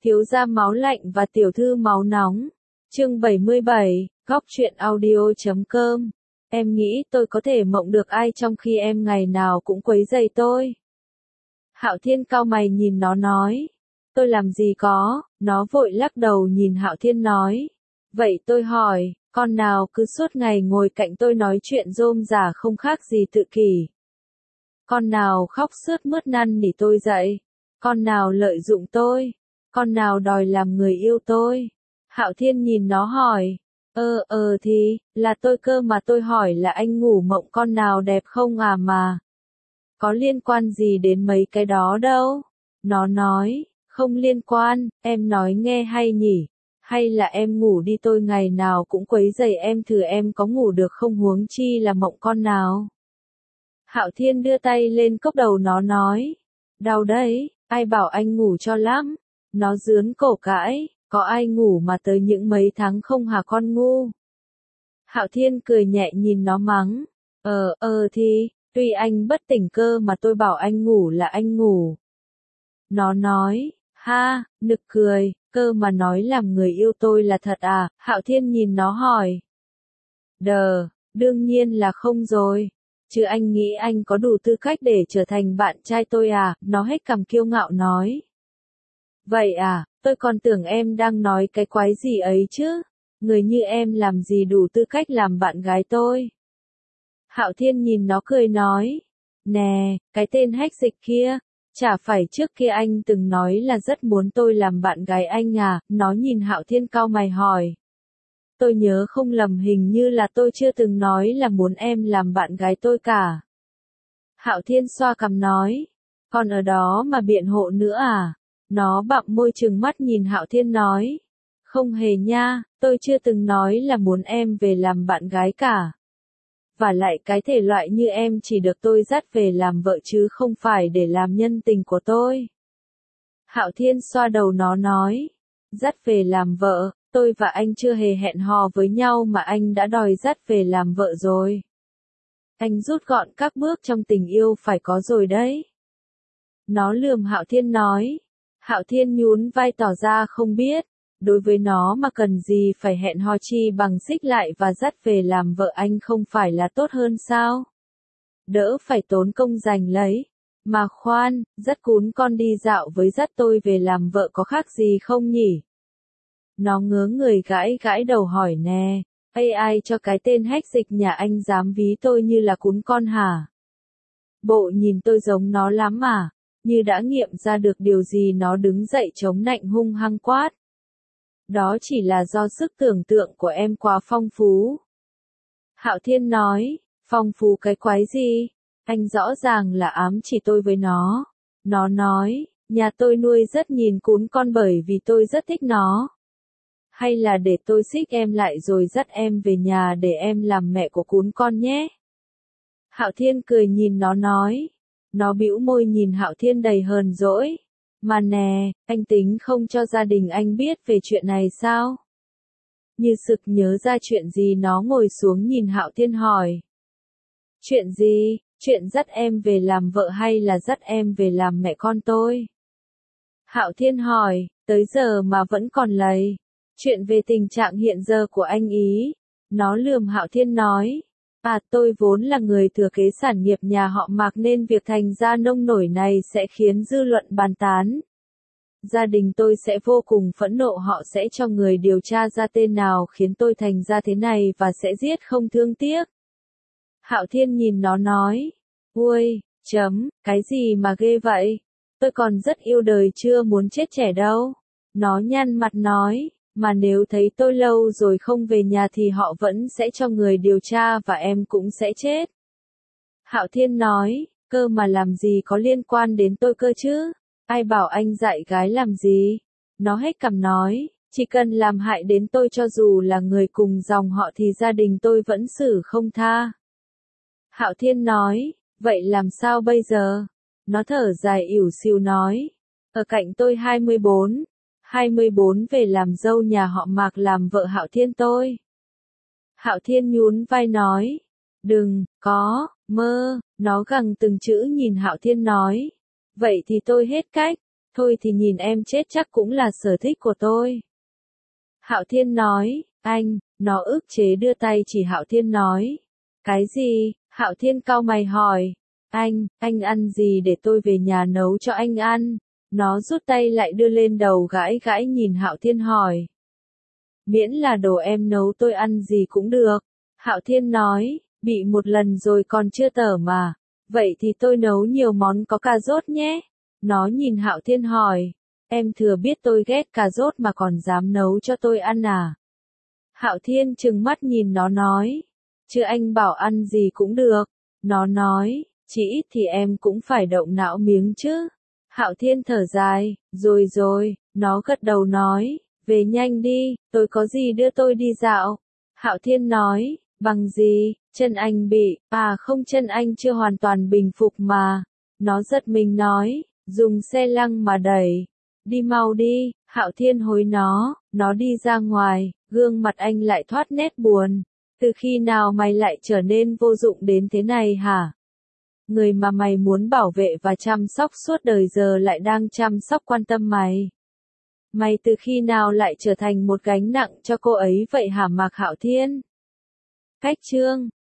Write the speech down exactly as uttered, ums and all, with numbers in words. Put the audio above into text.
Thiếu gia máu lạnh và tiểu thư máu nóng. Chương bảy mươi bảy, góc truyện audio chấm com. Em nghĩ tôi có thể mộng được ai trong khi em ngày nào cũng quấy rầy tôi. Hạo Thiên cau mày nhìn nó nói. Tôi làm gì có, nó vội lắc đầu nhìn Hạo Thiên nói. Vậy tôi hỏi, con nào cứ suốt ngày ngồi cạnh tôi nói chuyện rôm rả không khác gì tự kỷ. Con nào khóc sướt mướt năn nỉ tôi dậy. Con nào lợi dụng tôi. Con nào đòi làm người yêu tôi. Hạo Thiên nhìn nó hỏi. Ờ ờ thì, là tôi cơ mà tôi hỏi là anh ngủ mộng con nào đẹp không à mà. Có liên quan gì đến mấy cái đó đâu. Nó nói, không liên quan, em nói nghe hay nhỉ. Hay là em ngủ đi tôi ngày nào cũng quấy rầy em thử em có ngủ được không huống chi là mộng con nào. Hạo Thiên đưa tay lên cốc đầu nó nói. Đau đấy, ai bảo anh ngủ cho lắm. Nó rướn cổ cãi, có ai ngủ mà tới những mấy tháng không hả con ngu. Hạo Thiên cười nhẹ nhìn nó mắng. Ờ, ờ thì, tuy anh bất tỉnh cơ mà tôi bảo anh ngủ là anh ngủ. Nó nói, ha, nực cười, cơ mà nói làm người yêu tôi là thật à, Hạo Thiên nhìn nó hỏi. Đờ, đương nhiên là không rồi. Chứ anh nghĩ anh có đủ tư cách để trở thành bạn trai tôi à, nó hết cằm kiêu ngạo nói. Vậy à, tôi còn tưởng em đang nói cái quái gì ấy chứ, người như em làm gì đủ tư cách làm bạn gái tôi. Hạo Thiên nhìn nó cười nói, nè, cái tên hách dịch kia, chả phải trước kia anh từng nói là rất muốn tôi làm bạn gái anh à, nó nhìn Hạo Thiên cau mày hỏi. Tôi nhớ không lầm hình như là tôi chưa từng nói là muốn em làm bạn gái tôi cả. Hạo Thiên xoa cằm nói, còn ở đó mà biện hộ nữa à? Nó bặm môi trừng mắt nhìn Hạo Thiên nói. Không hề nha, tôi chưa từng nói là muốn em về làm bạn gái cả. Và lại cái thể loại như em chỉ được tôi dắt về làm vợ chứ không phải để làm nhân tình của tôi. Hạo Thiên xoa đầu nó nói. Dắt về làm vợ, tôi và anh chưa hề hẹn hò với nhau mà anh đã đòi dắt về làm vợ rồi. Anh rút gọn các bước trong tình yêu phải có rồi đấy. Nó lườm Hạo Thiên nói. Hạo Thiên nhún vai tỏ ra không biết, đối với nó mà cần gì phải hẹn hò chi bằng xích lại và dắt về làm vợ anh không phải là tốt hơn sao? Đỡ phải tốn công giành lấy. Mà khoan, dắt cún con đi dạo với dắt tôi về làm vợ có khác gì không nhỉ? Nó ngớ người gãi gãi đầu hỏi nè, ây ai cho cái tên hách dịch nhà anh dám ví tôi như là cún con hả? Bộ nhìn tôi giống nó lắm à? Như đã nghiệm ra được điều gì nó đứng dậy chống nạnh hung hăng quát. Đó chỉ là do sức tưởng tượng của em quá phong phú. Hạo Thiên nói, phong phú cái quái gì? Anh rõ ràng là ám chỉ tôi với nó. Nó nói, nhà tôi nuôi rất nhìn cún con bởi vì tôi rất thích nó. Hay là để tôi xích em lại rồi dắt em về nhà để em làm mẹ của cún con nhé. Hạo Thiên cười nhìn nó nói. Nó bĩu môi nhìn Hạo Thiên đầy hờn dỗi. Mà nè, anh tính không cho gia đình anh biết về chuyện này sao? Như sực nhớ ra chuyện gì nó ngồi xuống nhìn Hạo Thiên hỏi. Chuyện gì? Chuyện dắt em về làm vợ hay là dắt em về làm mẹ con tôi? Hạo Thiên hỏi, tới giờ mà vẫn còn lầy. Chuyện về tình trạng hiện giờ của anh ý. Nó lườm Hạo Thiên nói. À tôi vốn là người thừa kế sản nghiệp nhà họ Mạc nên việc thành ra nông nổi này sẽ khiến dư luận bàn tán. Gia đình tôi sẽ vô cùng phẫn nộ họ sẽ cho người điều tra ra tên nào khiến tôi thành ra thế này và sẽ giết không thương tiếc. Hạo Thiên nhìn nó nói. Ui, chấm, cái gì mà ghê vậy? Tôi còn rất yêu đời chưa muốn chết trẻ đâu. Nó nhăn mặt nói. Mà nếu thấy tôi lâu rồi không về nhà thì họ vẫn sẽ cho người điều tra và em cũng sẽ chết. Hạo Thiên nói, cơ mà làm gì có liên quan đến tôi cơ chứ? Ai bảo anh dạy gái làm gì? Nó hết cằm nói, chỉ cần làm hại đến tôi cho dù là người cùng dòng họ thì gia đình tôi vẫn xử không tha. Hạo Thiên nói, vậy làm sao bây giờ? Nó thở dài ỉu xìu nói, ở cạnh tôi hai mươi bốn. hai mươi bốn về làm dâu nhà họ Mạc làm vợ Hạo Thiên tôi. Hạo Thiên nhún vai nói. Đừng, có, mơ, nó gằn từng chữ nhìn Hạo Thiên nói. Vậy thì tôi hết cách. Thôi thì nhìn em chết chắc cũng là sở thích của tôi. Hạo Thiên nói, anh, nó ức chế đưa tay chỉ Hạo Thiên nói. Cái gì? Hạo Thiên cau mày hỏi. Anh, anh ăn gì để tôi về nhà nấu cho anh ăn? Nó rút tay lại đưa lên đầu gãi gãi nhìn Hạo Thiên hỏi. Miễn là đồ em nấu tôi ăn gì cũng được. Hạo Thiên nói, bị một lần rồi còn chưa tở mà. Vậy thì tôi nấu nhiều món có cà rốt nhé. Nó nhìn Hạo Thiên hỏi, em thừa biết tôi ghét cà rốt mà còn dám nấu cho tôi ăn à? Hạo Thiên trừng mắt nhìn nó nói, chứ anh bảo ăn gì cũng được. Nó nói, chỉ ít thì em cũng phải động não miếng chứ. Hạo Thiên thở dài, rồi rồi, nó gật đầu nói, về nhanh đi, tôi có gì đưa tôi đi dạo. Hạo Thiên nói, bằng gì, chân anh bị, à không chân anh chưa hoàn toàn bình phục mà. Nó giật mình nói, dùng xe lăng mà đẩy. Đi mau đi, Hạo Thiên hối nó, nó đi ra ngoài, gương mặt anh lại thoát nét buồn. Từ khi nào mày lại trở nên vô dụng đến thế này hả? Người mà mày muốn bảo vệ và chăm sóc suốt đời giờ lại đang chăm sóc quan tâm mày. Mày từ khi nào lại trở thành một gánh nặng cho cô ấy vậy hả Mạc Hạo Thiên? Cách chương